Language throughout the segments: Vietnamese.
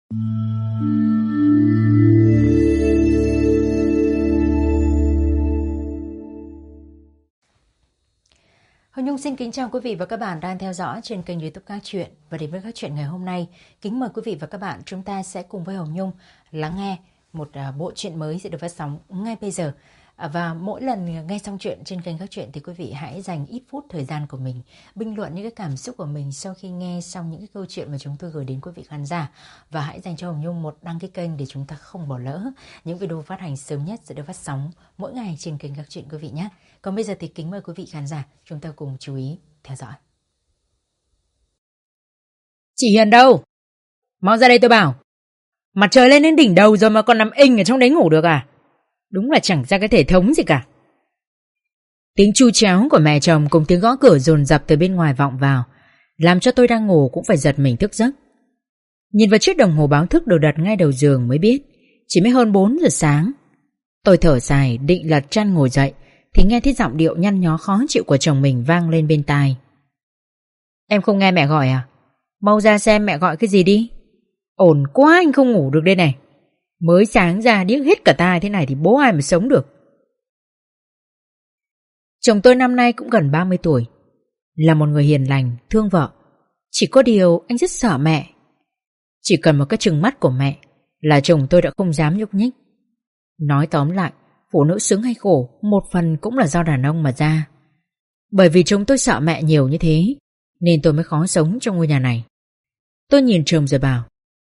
Hồng Nhung xin kính chào quý vị và các bạn đang theo dõi trên kênh YouTube Các Chuyện. Và đến với Các Chuyện ngày hôm nay, kính mời quý vị và các bạn chúng ta sẽ cùng với Hồng Nhung lắng nghe một bộ truyện mới sẽ được phát sóng ngay bây giờ. Và mỗi lần nghe xong chuyện trên kênh Các Chuyện thì quý vị hãy dành ít phút thời gian của mình bình luận những cái cảm xúc của mình sau khi nghe xong những cái câu chuyện mà chúng tôi gửi đến quý vị khán giả. Và hãy dành cho Hồng Nhung một đăng ký kênh để chúng ta không bỏ lỡ những video phát hành sớm nhất sẽ được phát sóng mỗi ngày trên kênh Các Chuyện quý vị nhé. Còn bây giờ thì kính mời quý vị khán giả chúng ta cùng chú ý theo dõi. Chị Hiền đâu? Mau ra đây tôi bảo. Mặt trời lên đến đỉnh đầu rồi mà còn nằm inh ở trong đấy ngủ được à? Đúng là chẳng ra cái thể thống gì cả. Tiếng chu chéo của mẹ chồng cùng tiếng gõ cửa dồn dập từ bên ngoài vọng vào, làm cho tôi đang ngủ cũng phải giật mình thức giấc. Nhìn vào chiếc đồng hồ báo thức được đặt ngay đầu giường mới biết chỉ mới hơn 4 giờ sáng. Tôi thở dài định lật chăn ngồi dậy thì nghe thấy giọng điệu nhăn nhó khó chịu của chồng mình vang lên bên tai. Em không nghe mẹ gọi à? Mau ra xem mẹ gọi cái gì đi. Ổn quá anh không ngủ được đây này. Mới sáng ra điếc hết cả tai thế này thì bố ai mà sống được. Chồng tôi năm nay cũng gần 30 tuổi, là một người hiền lành, thương vợ. Chỉ có điều anh rất sợ mẹ. Chỉ cần một cái trừng mắt của mẹ là chồng tôi đã không dám nhúc nhích. Nói tóm lại, phụ nữ sướng hay khổ một phần cũng là do đàn ông mà ra. Bởi vì chồng tôi sợ mẹ nhiều như thế nên tôi mới khó sống trong ngôi nhà này. Tôi nhìn chồng rồi bảo,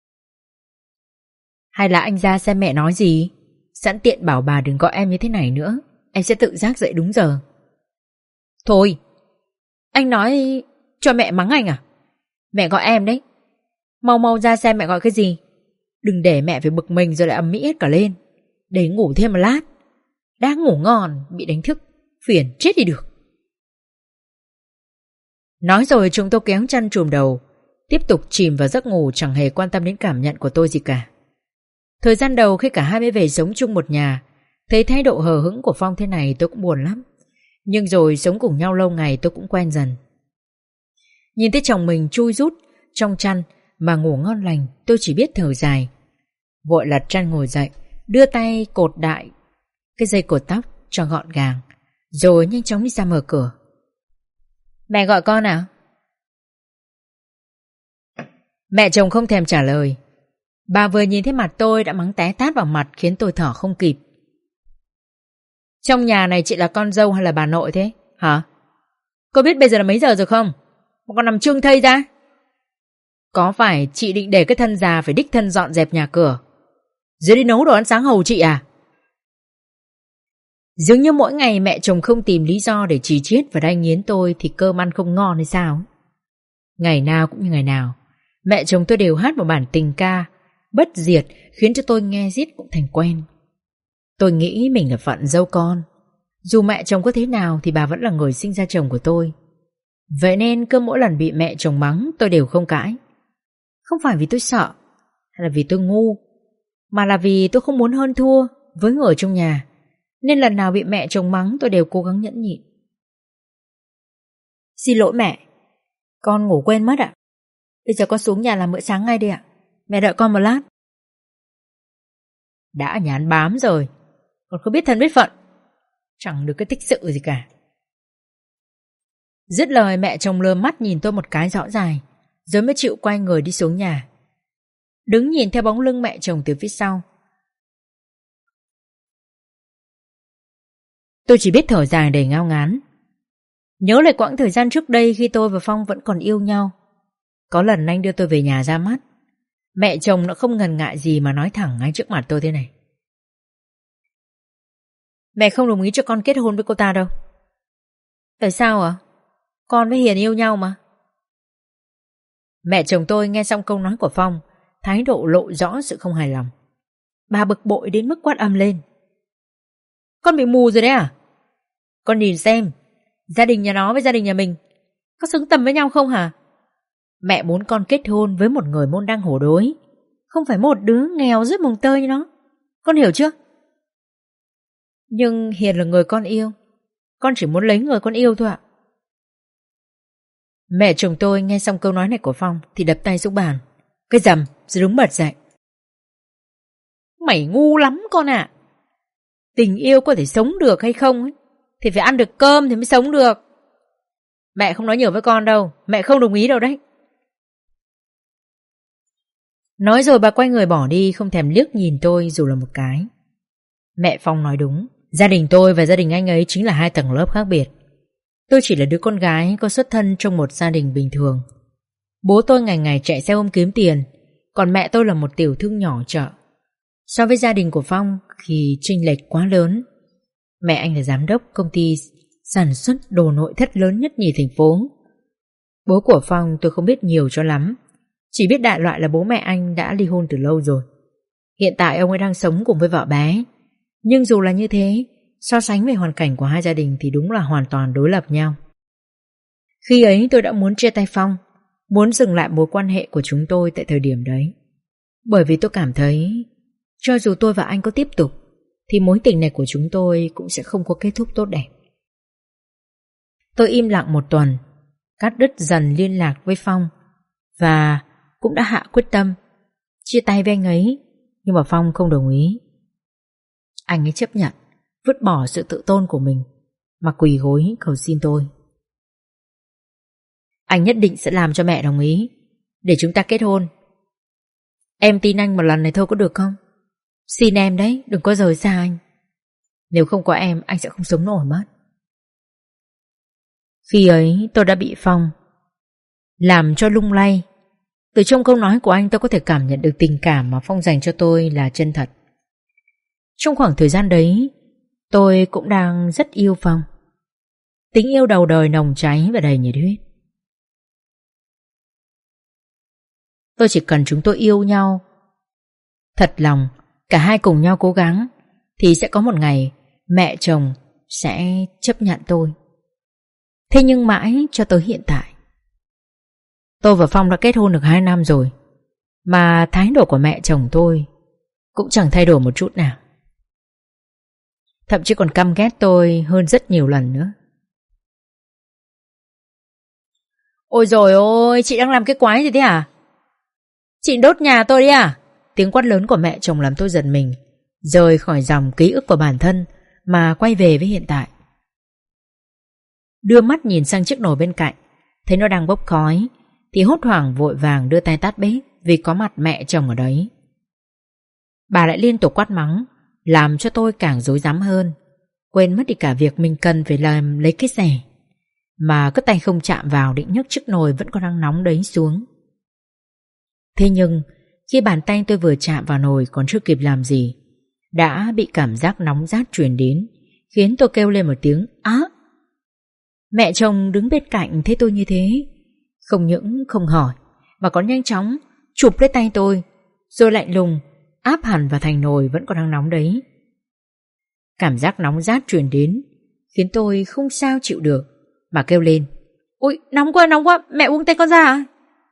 hay là anh ra xem mẹ nói gì, sẵn tiện bảo bà đừng gọi em như thế này nữa, em sẽ tự giác dậy đúng giờ. Thôi, anh nói cho mẹ mắng anh à? Mẹ gọi em đấy. Mau mau ra xem mẹ gọi cái gì. Đừng để mẹ phải bực mình rồi lại ầm ĩ hết cả lên. Để ngủ thêm một lát. Đang ngủ ngon bị đánh thức, phiền chết đi được. Nói rồi chúng tôi kéo chăn trùm đầu, tiếp tục chìm vào giấc ngủ, chẳng hề quan tâm đến cảm nhận của tôi gì cả. Thời gian đầu khi cả hai mới về sống chung một nhà, thấy thái độ hờ hững của Phong thế này tôi cũng buồn lắm. Nhưng rồi sống cùng nhau lâu ngày tôi cũng quen dần. Nhìn thấy chồng mình chui rút trong chăn mà ngủ ngon lành, tôi chỉ biết thở dài. Vội lật chăn ngồi dậy, đưa tay cột đại cái dây cột tóc cho gọn gàng, rồi nhanh chóng đi ra mở cửa. Mẹ gọi con à? Mẹ chồng không thèm trả lời. Bà vừa nhìn thấy mặt tôi đã mắng té tát vào mặt khiến tôi thở không kịp. Trong nhà này chị là con dâu hay là bà nội thế? Hả? Cô biết bây giờ là mấy giờ rồi không? Mà còn nằm trương thây ra. Có phải chị định để cái thân già phải đích thân dọn dẹp nhà cửa rồi đi nấu đồ ăn sáng hầu chị à? Dường như mỗi ngày mẹ chồng không tìm lý do để chì chiết và đay nghiến tôi thì cơm ăn không ngon hay sao? Ngày nào cũng như ngày nào, mẹ chồng tôi đều hát một bản tình ca bất diệt khiến cho tôi nghe riết cũng thành quen. Tôi nghĩ mình là phận dâu con. Dù mẹ chồng có thế nào thì bà vẫn là người sinh ra chồng của tôi. Vậy nên cứ mỗi lần bị mẹ chồng mắng tôi đều không cãi. Không phải vì tôi sợ hay là vì tôi ngu, mà là vì tôi không muốn hơn thua với người trong nhà. Nên lần nào bị mẹ chồng mắng tôi đều cố gắng nhẫn nhịn. Xin lỗi mẹ, con ngủ quên mất ạ. Bây giờ con xuống nhà làm bữa sáng ngay đi ạ. Mẹ đợi con một lát. Đã nhà ăn bám rồi, còn không biết thân biết phận, chẳng được cái tích sự gì cả. Dứt lời mẹ chồng lơ mắt nhìn tôi một cái rõ dài, rồi mới chịu quay người đi xuống nhà. Đứng nhìn theo bóng lưng mẹ chồng từ phía sau, tôi chỉ biết thở dài đầy ngao ngán. Nhớ lại quãng thời gian trước đây khi tôi và Phong vẫn còn yêu nhau. Có lần anh đưa tôi về nhà ra mắt, mẹ chồng nó không ngần ngại gì mà nói thẳng ngay trước mặt tôi thế này: mẹ không đồng ý cho con kết hôn với cô ta đâu. Tại sao ạ? Con với Hiền yêu nhau mà. Mẹ chồng tôi nghe xong câu nói của Phong, thái độ lộ rõ sự không hài lòng. Bà bực bội đến mức quát ầm lên: con bị mù rồi đấy à? Con nhìn xem, gia đình nhà nó với gia đình nhà mình có xứng tầm với nhau không hả? Mẹ muốn con kết hôn với một người môn đăng hổ đối, không phải một đứa nghèo rớt mồng tơi như nó. Con hiểu chưa? Nhưng Hiền là người con yêu, con chỉ muốn lấy người con yêu thôi ạ. Mẹ chồng tôi nghe xong câu nói này của Phong thì đập tay xuống bàn, cái rầm rồi đứng bật dậy. mày ngu lắm con ạ. Tình yêu có thể sống được hay không ấy, thì phải ăn được cơm thì mới sống được. Mẹ không nói nhiều với con đâu, mẹ không đồng ý đâu đấy. Nói rồi bà quay người bỏ đi, không thèm liếc nhìn tôi dù là một cái. Mẹ Phong nói đúng, gia đình tôi và gia đình anh ấy chính là hai tầng lớp khác biệt. Tôi chỉ là đứa con gái có xuất thân trong một gia đình bình thường. Bố tôi ngày ngày chạy xe ôm kiếm tiền, còn mẹ tôi là một tiểu thương nhỏ chợ. So với gia đình của Phong thì chênh lệch quá lớn. Mẹ anh là giám đốc công ty sản xuất đồ nội thất lớn nhất nhì thành phố. Bố của Phong tôi không biết nhiều cho lắm, chỉ biết đại loại là bố mẹ anh đã ly hôn từ lâu rồi. Hiện tại ông ấy đang sống cùng với vợ bé. Nhưng dù là như thế, so sánh về hoàn cảnh của hai gia đình thì đúng là hoàn toàn đối lập nhau. Khi ấy tôi đã muốn chia tay Phong, muốn dừng lại mối quan hệ của chúng tôi tại thời điểm đấy. Bởi vì tôi cảm thấy cho dù tôi và anh có tiếp tục thì mối tình này của chúng tôi cũng sẽ không có kết thúc tốt đẹp. Tôi im lặng một tuần, cắt đứt dần liên lạc với Phong và cũng đã hạ quyết tâm chia tay với anh ấy. Nhưng mà Phong không đồng ý. Anh ấy chấp nhận vứt bỏ sự tự tôn của mình mà quỳ gối cầu xin tôi. Anh nhất định sẽ làm cho mẹ đồng ý để chúng ta kết hôn. Em tin anh một lần này thôi có được không? Xin em đấy, đừng có rời xa anh. Nếu không có em, anh sẽ không sống nổi mất. Khi ấy tôi đã bị Phong làm cho lung lay. Từ trong câu nói của anh tôi có thể cảm nhận được tình cảm mà Phong dành cho tôi là chân thật. Trong khoảng thời gian đấy, tôi cũng đang rất yêu Phong. Tình yêu đầu đời nồng cháy và đầy nhiệt huyết. Tôi chỉ cần chúng tôi yêu nhau thật lòng, cả hai cùng nhau cố gắng, thì sẽ có một ngày mẹ chồng sẽ chấp nhận tôi. Thế nhưng mãi cho tới hiện tại, tôi và Phong đã kết hôn được 2 năm rồi, mà thái độ của mẹ chồng tôi cũng chẳng thay đổi một chút nào. Thậm chí còn căm ghét tôi hơn rất nhiều lần nữa. Ôi dồi ôi, chị đang làm cái quái gì thế hả? Chị đốt nhà tôi đi à? Tiếng quát lớn của mẹ chồng làm tôi giật mình, rời khỏi dòng ký ức của bản thân mà quay về với hiện tại. Đưa mắt nhìn sang chiếc nồi bên cạnh, thấy nó đang bốc khói thì hốt hoảng vội vàng đưa tay tắt bếp vì có mặt mẹ chồng ở đấy. Bà lại liên tục quát mắng, làm cho tôi càng rối rắm hơn, quên mất đi cả việc mình cần phải làm lấy cái rẻ, mà cứ tay không chạm vào định nhấc chiếc nồi vẫn còn đang nóng đấy xuống. Thế nhưng khi bàn tay tôi vừa chạm vào nồi còn chưa kịp làm gì, đã bị cảm giác nóng rát truyền đến, khiến tôi kêu lên một tiếng á. Mẹ chồng đứng bên cạnh thấy tôi như thế, không những không hỏi mà còn nhanh chóng chụp lấy tay tôi, rồi lạnh lùng áp hẳn vào thành nồi vẫn còn đang nóng đấy. Cảm giác nóng rát truyền đến khiến tôi không sao chịu được mà kêu lên: ôi nóng quá, mẹ buông tay con ra à?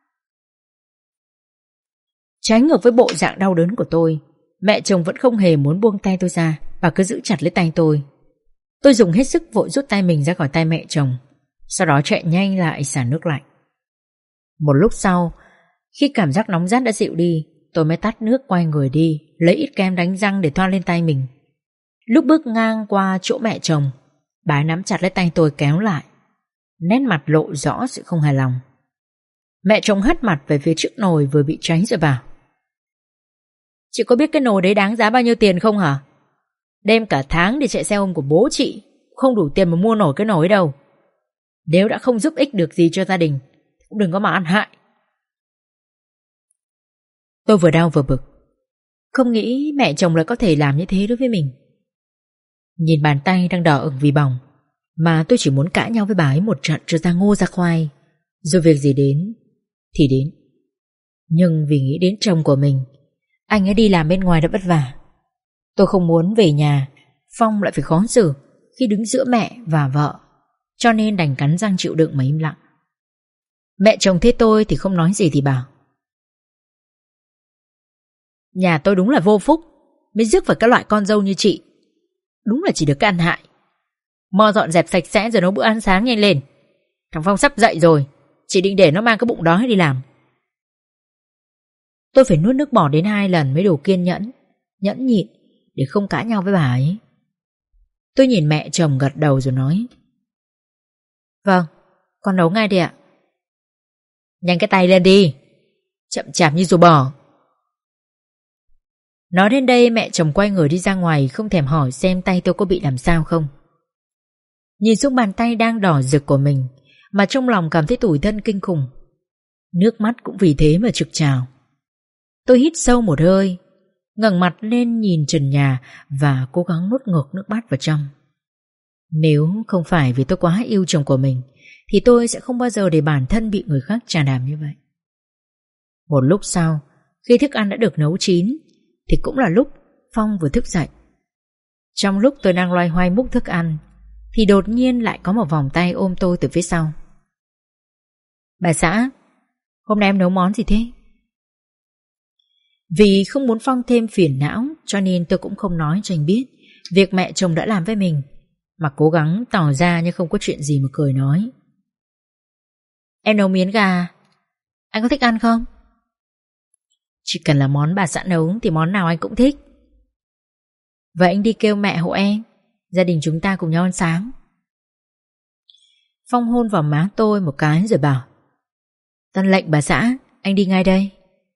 Trái ngược với bộ dạng đau đớn của tôi, mẹ chồng vẫn không hề muốn buông tay tôi ra, bà cứ giữ chặt lấy tay tôi. Tôi dùng hết sức vội rút tay mình ra khỏi tay mẹ chồng, sau đó chạy nhanh lại xả nước lạnh. Một lúc sau, khi cảm giác nóng rát đã dịu đi, tôi mới tắt nước quay người đi, lấy ít kem đánh răng để thoa lên tay mình. Lúc bước ngang qua chỗ mẹ chồng, bà ấy nắm chặt lấy tay tôi kéo lại, nét mặt lộ rõ sự không hài lòng. Mẹ chồng hất mặt về phía chiếc nồi vừa bị cháy rồi bảo: chị có biết cái nồi đấy đáng giá bao nhiêu tiền không hả? Đem cả tháng để chạy xe ôm của bố chị không đủ tiền mà mua nổi cái nồi ấy đâu. Nếu đã không giúp ích được gì cho gia đình, cũng đừng có mà ăn hại. Tôi vừa đau vừa bực, không nghĩ mẹ chồng lại có thể làm như thế đối với mình. Nhìn bàn tay đang đỏ ửng vì bỏng, mà tôi chỉ muốn cãi nhau với bà ấy một trận cho ra ngô ra khoai, rồi việc gì đến thì đến. Nhưng vì nghĩ đến chồng của mình, anh ấy đi làm bên ngoài đã vất vả, tôi không muốn về nhà Phong lại phải khó xử khi đứng giữa mẹ và vợ, cho nên đành cắn răng chịu đựng mà im lặng. Mẹ chồng thấy tôi thì không nói gì thì bảo: nhà tôi đúng là vô phúc, mới rước phải các loại con dâu như chị. Đúng là chỉ được cái ăn hại. Mau dọn dẹp sạch sẽ rồi nấu bữa ăn sáng nhanh lên. Thằng Phong sắp dậy rồi, chị định để nó mang cái bụng đói đi làm. Tôi phải nuốt nước bọt đến 2 lần mới đủ kiên nhẫn, nhẫn nhịn để không cãi nhau với bà ấy. Tôi nhìn mẹ chồng gật đầu rồi nói: Vâng, con nấu ngay đi ạ. Nhanh cái tay lên đi, chậm chạp như rùa bò. Nói đến đây mẹ chồng quay người đi ra ngoài, không thèm hỏi xem tay tôi có bị làm sao không. Nhìn xuống bàn tay đang đỏ rực của mình mà trong lòng cảm thấy tủi thân kinh khủng. Nước mắt cũng vì thế mà trực trào. Tôi hít sâu một hơi, ngẩng mặt lên nhìn trần nhà và cố gắng nuốt ngược nước mắt vào trong. Nếu không phải vì tôi quá yêu chồng của mình thì tôi sẽ không bao giờ để bản thân bị người khác trà đạp như vậy. Một lúc sau, khi thức ăn đã được nấu chín thì cũng là lúc Phong vừa thức dậy. Trong lúc tôi đang loay hoay múc thức ăn thì đột nhiên lại có một vòng tay ôm tôi từ phía sau. Bà xã, hôm nay em nấu món gì thế? Vì không muốn Phong thêm phiền não cho nên tôi cũng không nói cho anh biết việc mẹ chồng đã làm với mình, mà cố gắng tỏ ra như không có chuyện gì mà cười nói: Em nấu miến gà, anh có thích ăn không? Chỉ cần là món bà xã nấu thì món nào anh cũng thích. Vậy anh đi kêu mẹ hộ em, gia đình chúng ta cùng nhau ăn sáng. Phong hôn vào má tôi một cái rồi bảo: Tuân lệnh bà xã, anh đi ngay đây.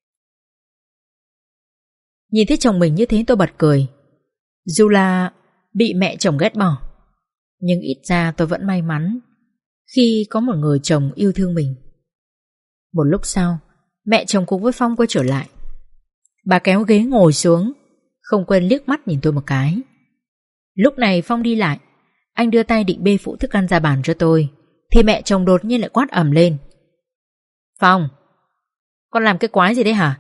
Nhìn thấy chồng mình như thế tôi bật cười. Dù là bị mẹ chồng ghét bỏ, nhưng ít ra tôi vẫn may mắn khi có một người chồng yêu thương mình. Một lúc sau, mẹ chồng cùng với Phong quay trở lại. Bà kéo ghế ngồi xuống, không quên liếc mắt nhìn tôi một cái. Lúc này Phong đi lại, anh đưa tay định bê phụ thức ăn ra bàn cho tôi thì mẹ chồng đột nhiên lại quát ầm lên: Phong, con làm cái quái gì đấy hả?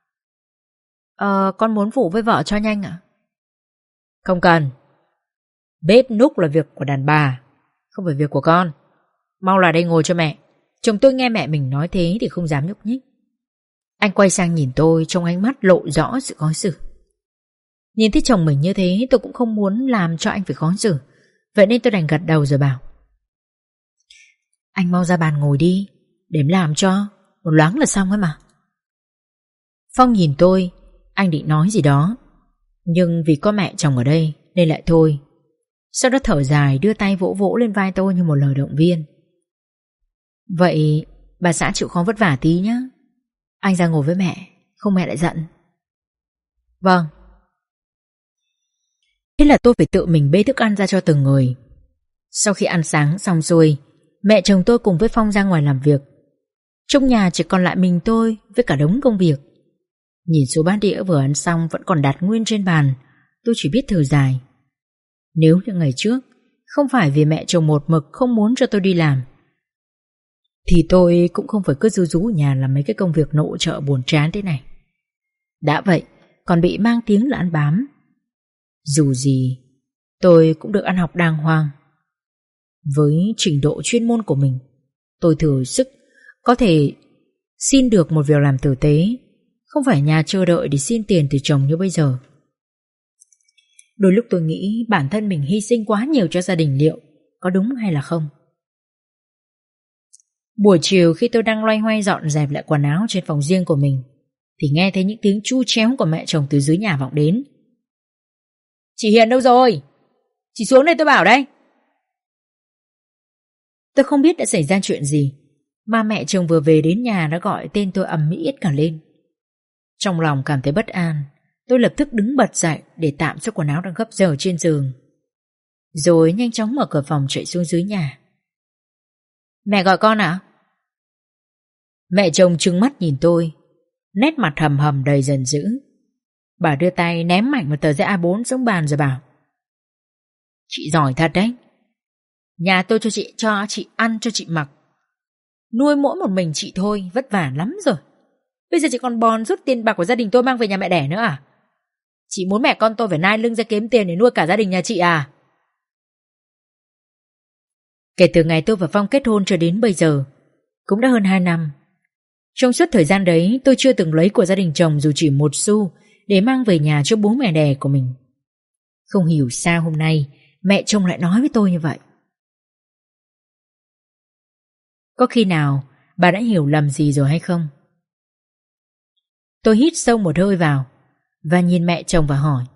Con muốn phụ với vợ cho nhanh ạ. Không cần. Bếp núc là việc của đàn bà, không phải việc của con. Mau lại đây ngồi cho mẹ. Chồng tôi nghe mẹ mình nói thế thì không dám nhúc nhích. Anh quay sang nhìn tôi, trong ánh mắt lộ rõ sự khó xử. Nhìn thấy chồng mình như thế tôi cũng không muốn làm cho anh phải khó xử, vậy nên tôi đành gật đầu rồi bảo: Anh mau ra bàn ngồi đi, để em làm cho, một loáng là xong ấy mà. Phong nhìn tôi, anh định nói gì đó, nhưng vì có mẹ chồng ở đây nên lại thôi. Sau đó thở dài đưa tay vỗ vỗ lên vai tôi như một lời động viên. Vậy bà xã chịu khó vất vả tí nhé. Anh ra ngồi với mẹ, không mẹ lại giận. Vâng. Thế là tôi phải tự mình bê thức ăn ra cho từng người. Sau khi ăn sáng xong xuôi, mẹ chồng tôi cùng với Phong ra ngoài làm việc. Trong nhà chỉ còn lại mình tôi với cả đống công việc. Nhìn số bát đĩa vừa ăn xong vẫn còn đặt nguyên trên bàn, tôi chỉ biết thở dài. Nếu như ngày trước không phải vì mẹ chồng một mực không muốn cho tôi đi làm thì tôi cũng không phải cứ ru rú ở nhà làm mấy cái công việc nội trợ buồn chán thế này. Đã vậy còn bị mang tiếng là ăn bám. Dù gì tôi cũng được ăn học đàng hoàng. Với trình độ chuyên môn của mình, tôi thừa sức có thể xin được một việc làm tử tế, không phải nhà chờ đợi để xin tiền từ chồng như bây giờ. Đôi lúc tôi nghĩ bản thân mình hy sinh quá nhiều cho gia đình liệu có đúng hay là không. Buổi chiều khi tôi đang loay hoay dọn dẹp lại quần áo trên phòng riêng của mình thì nghe thấy những tiếng chu chéo của mẹ chồng từ dưới nhà vọng đến. Chị Hiền đâu rồi? Chị xuống đây tôi bảo đây. Tôi không biết đã xảy ra chuyện gì mà mẹ chồng vừa về đến nhà đã gọi tên tôi ầm ĩ hết cả lên. Trong lòng cảm thấy bất an, tôi lập tức đứng bật dậy để tạm cho quần áo đang gấp dở trên giường, rồi nhanh chóng mở cửa phòng chạy xuống dưới nhà. Mẹ gọi con ạ? Mẹ chồng trừng mắt nhìn tôi, nét mặt hầm hầm đầy giận dữ. Bà đưa tay ném mạnh một tờ giấy A4 xuống bàn rồi bảo: Chị giỏi thật đấy. Nhà tôi cho chị ăn cho chị mặc, nuôi mỗi một mình chị thôi, vất vả lắm rồi. Bây giờ chị còn bòn rút tiền bạc của gia đình tôi mang về nhà mẹ đẻ nữa à? Chị muốn mẹ con tôi phải nai lưng ra kiếm tiền để nuôi cả gia đình nhà chị à? Kể từ ngày tôi và Phong kết hôn cho đến bây giờ cũng đã hơn 2 năm. Trong suốt thời gian đấy tôi chưa từng lấy của gia đình chồng dù chỉ một xu để mang về nhà cho bố mẹ đẻ của mình. Không hiểu sao hôm nay mẹ chồng lại nói với tôi như vậy. Có khi nào bà đã hiểu lầm gì rồi hay không? Tôi hít sâu một hơi vào, và nhìn mẹ chồng và hỏi: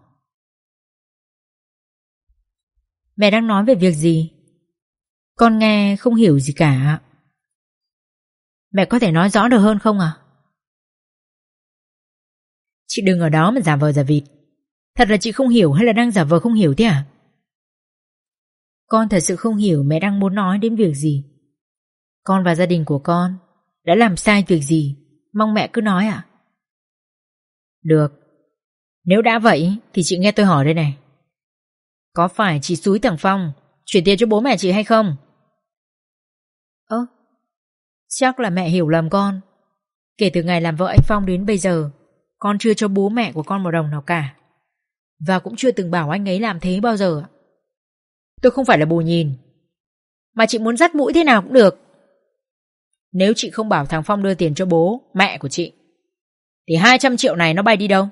Mẹ đang nói về việc gì? Con nghe không hiểu gì cả. Mẹ có thể nói rõ được hơn không ạ? Chị đừng ở đó mà giả vờ giả vịt. Thật là chị không hiểu hay là đang giả vờ không hiểu thế à? Con thật sự không hiểu mẹ đang muốn nói đến việc gì. Con và gia đình của con đã làm sai việc gì, mong mẹ cứ nói ạ. Được, nếu đã vậy thì chị nghe tôi hỏi đây này. Có phải chị xúi thằng Phong chuyển tiền cho bố mẹ chị hay không? Chắc là mẹ hiểu lầm con. Kể từ ngày làm vợ anh Phong đến bây giờ, con chưa cho bố mẹ của con một đồng nào cả, và cũng chưa từng bảo anh ấy làm thế bao giờ. Tôi không phải là bồ nhìn, mà chị muốn dắt mũi thế nào cũng được. Nếu chị không bảo thằng Phong đưa tiền cho bố mẹ của chị thì 200 triệu này nó bay đi đâu?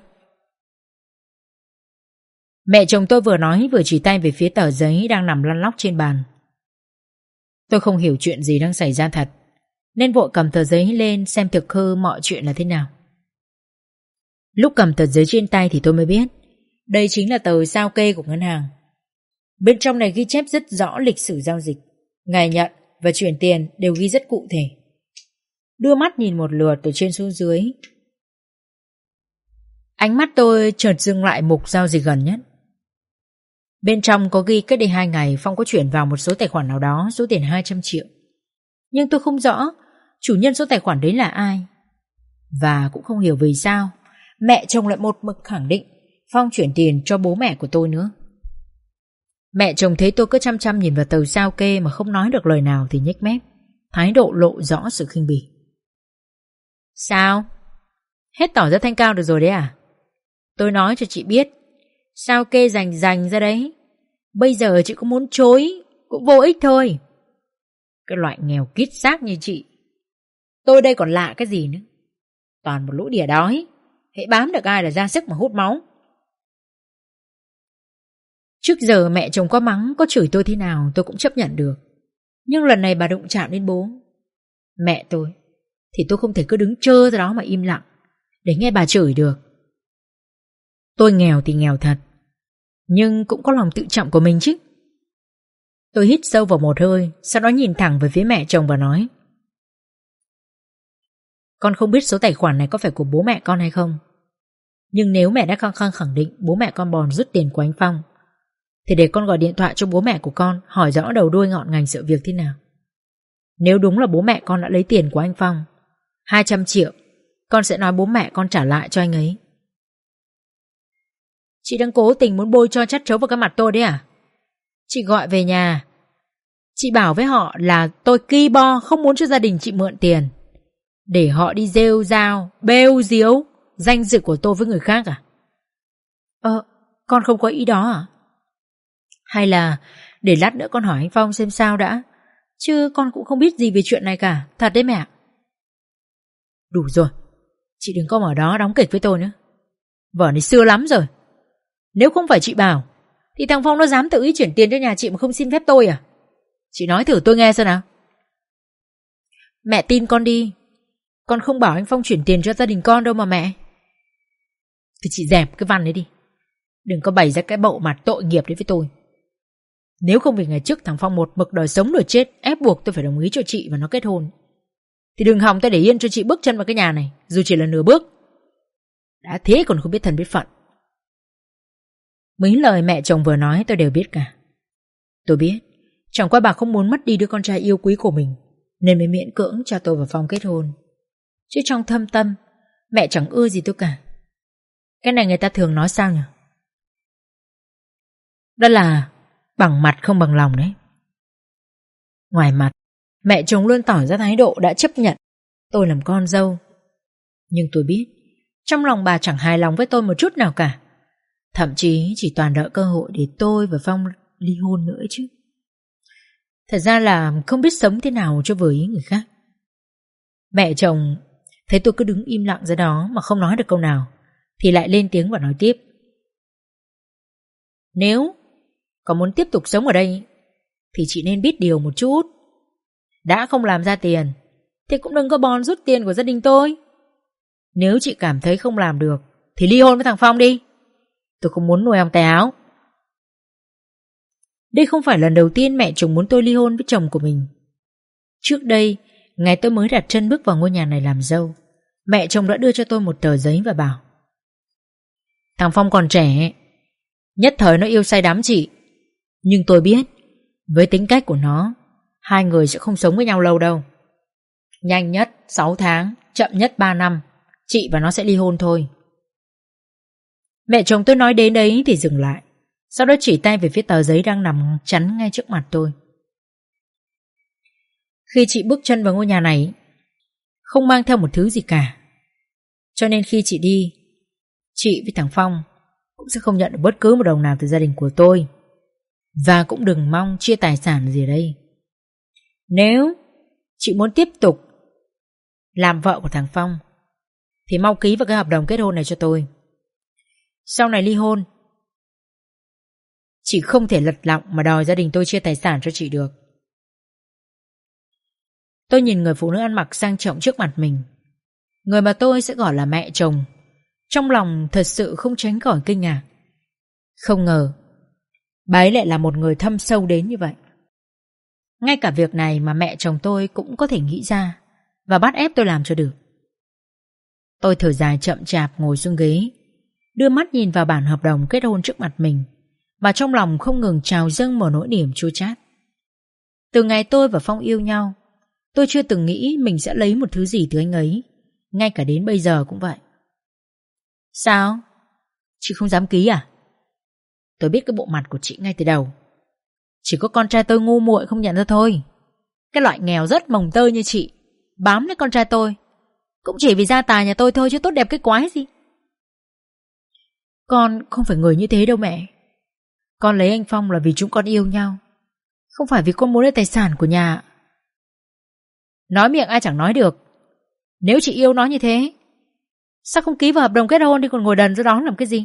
Mẹ chồng tôi vừa nói vừa chỉ tay về phía tờ giấy đang nằm lăn lóc trên bàn. Tôi không hiểu chuyện gì đang xảy ra thật, nên vội cầm tờ giấy lên xem thực hư mọi chuyện là thế nào. Lúc cầm tờ giấy trên tay thì tôi mới biết đây chính là tờ sao kê của ngân hàng. Bên trong này ghi chép rất rõ lịch sử giao dịch, ngày nhận và chuyển tiền đều ghi rất cụ thể. Đưa mắt nhìn một lượt từ trên xuống dưới, ánh mắt tôi chợt dừng lại mục giao dịch gần nhất. Bên trong có ghi cách đây 2 ngày Phong có chuyển vào một số tài khoản nào đó số tiền 200 triệu. Nhưng tôi không rõ chủ nhân số tài khoản đấy là ai. Và cũng không hiểu vì sao mẹ chồng lại một mực khẳng định Phong chuyển tiền cho bố mẹ của tôi nữa. Mẹ chồng thấy tôi cứ chăm chăm nhìn vào tờ sao kê mà không nói được lời nào thì nhếch mép, thái độ lộ rõ sự khinh bỉ. Sao? Hết tỏ ra thanh cao được rồi đấy à? Tôi nói cho chị biết, sao kê rành ra đấy. Bây giờ chị cũng muốn chối cũng vô ích thôi. Cái loại nghèo kít xác như chị, tôi đây còn lạ cái gì nữa. Toàn một lũ đỉa đói, hễ bám được ai là ra sức mà hút máu. Trước giờ mẹ chồng có mắng có chửi tôi thế nào tôi cũng chấp nhận được, nhưng lần này bà đụng chạm đến bố mẹ tôi thì tôi không thể cứ đứng trơ ra đó mà im lặng để nghe bà chửi được. Tôi nghèo thì nghèo thật, nhưng cũng có lòng tự trọng của mình chứ. Tôi hít sâu vào một hơi, sau đó nhìn thẳng về phía mẹ chồng và nói: Con không biết số tài khoản này có phải của bố mẹ con hay không, nhưng nếu mẹ đã khăng khăng khẳng định bố mẹ con bòn rút tiền của anh Phong thì để con gọi điện thoại cho bố mẹ của con hỏi rõ đầu đuôi ngọn ngành sự việc thế nào. Nếu đúng là bố mẹ con đã lấy tiền của anh Phong 200 triệu, con sẽ nói bố mẹ con trả lại cho anh ấy. Chị đang cố tình muốn bôi cho chát chấu vào cái mặt tôi đấy à? Chị gọi về nhà, chị bảo với họ là tôi ki bo không muốn cho gia đình chị mượn tiền, để họ đi rêu rao, bêu diếu danh dự của tôi với người khác à? Con không có ý đó à? Hay là để lát nữa con hỏi anh Phong xem sao đã, chứ con cũng không biết gì về chuyện này cả, thật đấy mẹ. Đủ rồi, chị đừng có ở đó đóng kịch với tôi nữa. Vở này xưa lắm rồi. Nếu không phải chị bảo thì thằng Phong nó dám tự ý chuyển tiền cho nhà chị mà không xin phép tôi à? Chị nói thử tôi nghe xem nào. Mẹ tin con đi, con không bảo anh Phong chuyển tiền cho gia đình con đâu mà mẹ. Thì chị dẹp cái văn ấy đi, đừng có bày ra cái bộ mặt tội nghiệp đấy với tôi. Nếu không vì ngày trước thằng Phong một mực đòi sống đòi chết ép buộc tôi phải đồng ý cho chị và nó kết hôn, thì đừng hòng tôi để yên cho chị bước chân vào cái nhà này, dù chỉ là nửa bước. Đã thế còn không biết thân biết phận. Mấy lời mẹ chồng vừa nói tôi đều biết cả. Tôi biết chẳng qua bà không muốn mất đi đứa con trai yêu quý của mình, nên mới miễn cưỡng cho tôi và Phong kết hôn. Chứ trong thâm tâm mẹ chẳng ưa gì tôi cả. Cái này người ta thường nói sao nhỉ? Đó là bằng mặt không bằng lòng đấy. Ngoài mặt mẹ chồng luôn tỏ ra thái độ đã chấp nhận tôi làm con dâu, nhưng tôi biết trong lòng bà chẳng hài lòng với tôi một chút nào cả. Thậm chí chỉ toàn đợi cơ hội để tôi và Phong ly hôn nữa chứ. Thật ra là không biết sống thế nào cho vừa ý người khác. Mẹ chồng thấy tôi cứ đứng im lặng ra đó mà không nói được câu nào thì lại lên tiếng và nói tiếp: Nếu còn muốn tiếp tục sống ở đây thì chị nên biết điều một chút. Đã không làm ra tiền thì cũng đừng có bòn rút tiền của gia đình tôi. Nếu chị cảm thấy không làm được thì ly hôn với thằng Phong đi. Tôi không muốn nuôi ông tay áo. Đây không phải lần đầu tiên mẹ chồng muốn tôi ly hôn với chồng của mình. Trước đây, ngày tôi mới đặt chân bước vào ngôi nhà này làm dâu, mẹ chồng đã đưa cho tôi một tờ giấy và bảo: thằng Phong còn trẻ, nhất thời nó yêu say đắm chị. Nhưng tôi biết, với tính cách của nó, hai người sẽ không sống với nhau lâu đâu. Nhanh nhất 6 tháng, chậm nhất 3 năm, chị và nó sẽ ly hôn thôi. Mẹ chồng tôi nói đến đấy thì dừng lại, sau đó chỉ tay về phía tờ giấy đang nằm chắn ngay trước mặt tôi. Khi chị bước chân vào ngôi nhà này, không mang theo một thứ gì cả, cho nên khi chị đi, chị với thằng Phong cũng sẽ không nhận được bất cứ một đồng nào từ gia đình của tôi. Và cũng đừng mong chia tài sản gì ở đây. Nếu chị muốn tiếp tục làm vợ của thằng Phong thì mau ký vào cái hợp đồng kết hôn này cho tôi. Sau này ly hôn, chị không thể lật lọng mà đòi gia đình tôi chia tài sản cho chị được. Tôi nhìn người phụ nữ ăn mặc sang trọng trước mặt mình, người mà tôi sẽ gọi là mẹ chồng, trong lòng thật sự không tránh khỏi kinh ngạc. Không ngờ bà ấy lại là một người thâm sâu đến như vậy. Ngay cả việc này mà mẹ chồng tôi cũng có thể nghĩ ra và bắt ép tôi làm cho được. Tôi thở dài chậm chạp ngồi xuống ghế, đưa mắt nhìn vào bản hợp đồng kết hôn trước mặt mình, và trong lòng không ngừng trào dâng một nỗi niềm chua chát. Từ ngày tôi và Phong yêu nhau, tôi chưa từng nghĩ mình sẽ lấy một thứ gì từ anh ấy. Ngay cả đến bây giờ cũng vậy. Sao? Chị không dám ký à? Tôi biết cái bộ mặt của chị ngay từ đầu. Chỉ có con trai tôi ngu muội không nhận ra thôi. Cái loại nghèo rất mồng tơi như chị bám lấy con trai tôi cũng chỉ vì gia tài nhà tôi thôi, chứ tốt đẹp cái quái gì. Con không phải người như thế đâu mẹ. Con lấy anh Phong là vì chúng con yêu nhau, không phải vì con muốn lấy tài sản của nhà. Nói miệng ai chẳng nói được. Nếu chị yêu nó như thế, sao không ký vào hợp đồng kết hôn đi, còn ngồi đần ra đó làm cái gì?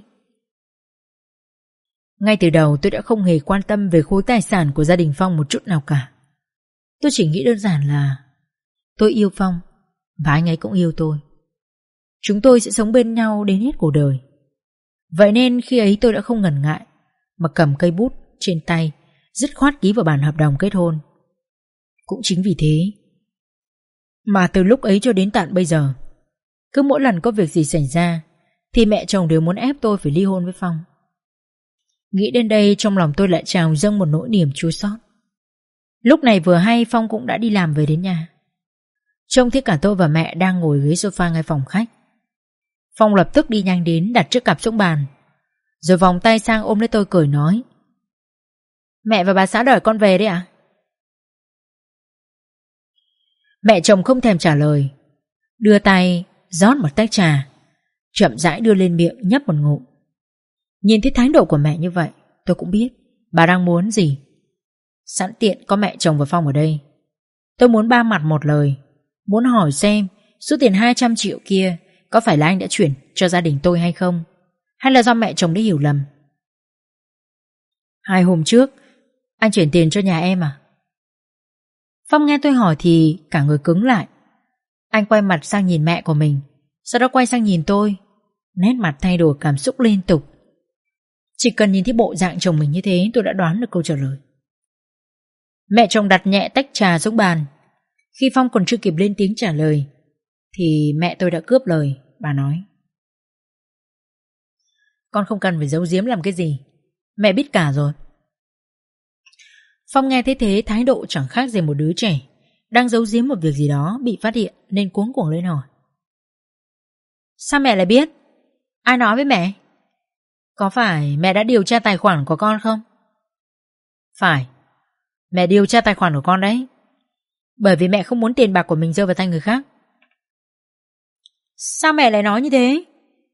Ngay từ đầu tôi đã không hề quan tâm về khối tài sản của gia đình Phong một chút nào cả. Tôi chỉ nghĩ đơn giản là tôi yêu Phong và anh ấy cũng yêu tôi. Chúng tôi sẽ sống bên nhau đến hết cuộc đời. Vậy nên khi ấy tôi đã không ngần ngại mà cầm cây bút trên tay, dứt khoát ký vào bản hợp đồng kết hôn. Cũng chính vì thế mà từ lúc ấy cho đến tận bây giờ, cứ mỗi lần có việc gì xảy ra thì mẹ chồng đều muốn ép tôi phải ly hôn với Phong. Nghĩ đến đây trong lòng tôi lại trào dâng một nỗi niềm chua xót. Lúc này vừa hay Phong cũng đã đi làm về đến nhà. Trông thấy cả tôi và mẹ đang ngồi ghế sofa ngay phòng khách, Phong lập tức đi nhanh đến đặt chiếc cặp xuống bàn, rồi vòng tay sang ôm lấy tôi cười nói: Mẹ và bà xã đợi con về đấy ạ? Mẹ chồng không thèm trả lời, đưa tay rót một tách trà, chậm rãi đưa lên miệng nhấp một ngụm. Nhìn thấy thái độ của mẹ như vậy, tôi cũng biết bà đang muốn gì. Sẵn tiện có mẹ chồng và Phong ở đây, tôi muốn ba mặt một lời, muốn hỏi xem số tiền 200 triệu kia có phải là anh đã chuyển cho gia đình tôi hay không, hay là do mẹ chồng đã hiểu lầm. 2 hôm trước anh chuyển tiền cho nhà em à? Phong nghe tôi hỏi thì cả người cứng lại. Anh quay mặt sang nhìn mẹ của mình, sau đó quay sang nhìn tôi, nét mặt thay đổi cảm xúc liên tục. Chỉ cần nhìn thấy bộ dạng chồng mình như thế, tôi đã đoán được câu trả lời. Mẹ chồng đặt nhẹ tách trà xuống bàn. Khi Phong còn chưa kịp lên tiếng trả lời thì mẹ tôi đã cướp lời. Bà nói: Con không cần phải giấu giếm làm cái gì, mẹ biết cả rồi. Phong nghe thấy thế, thái độ chẳng khác gì một đứa trẻ đang giấu giếm một việc gì đó bị phát hiện, nên cuống cuồng lên hỏi: Sao mẹ lại biết? Ai nói với mẹ? Có phải mẹ đã điều tra tài khoản của con không? Phải, mẹ điều tra tài khoản của con đấy, bởi vì mẹ không muốn tiền bạc của mình rơi vào tay người khác. Sao mẹ lại nói như thế?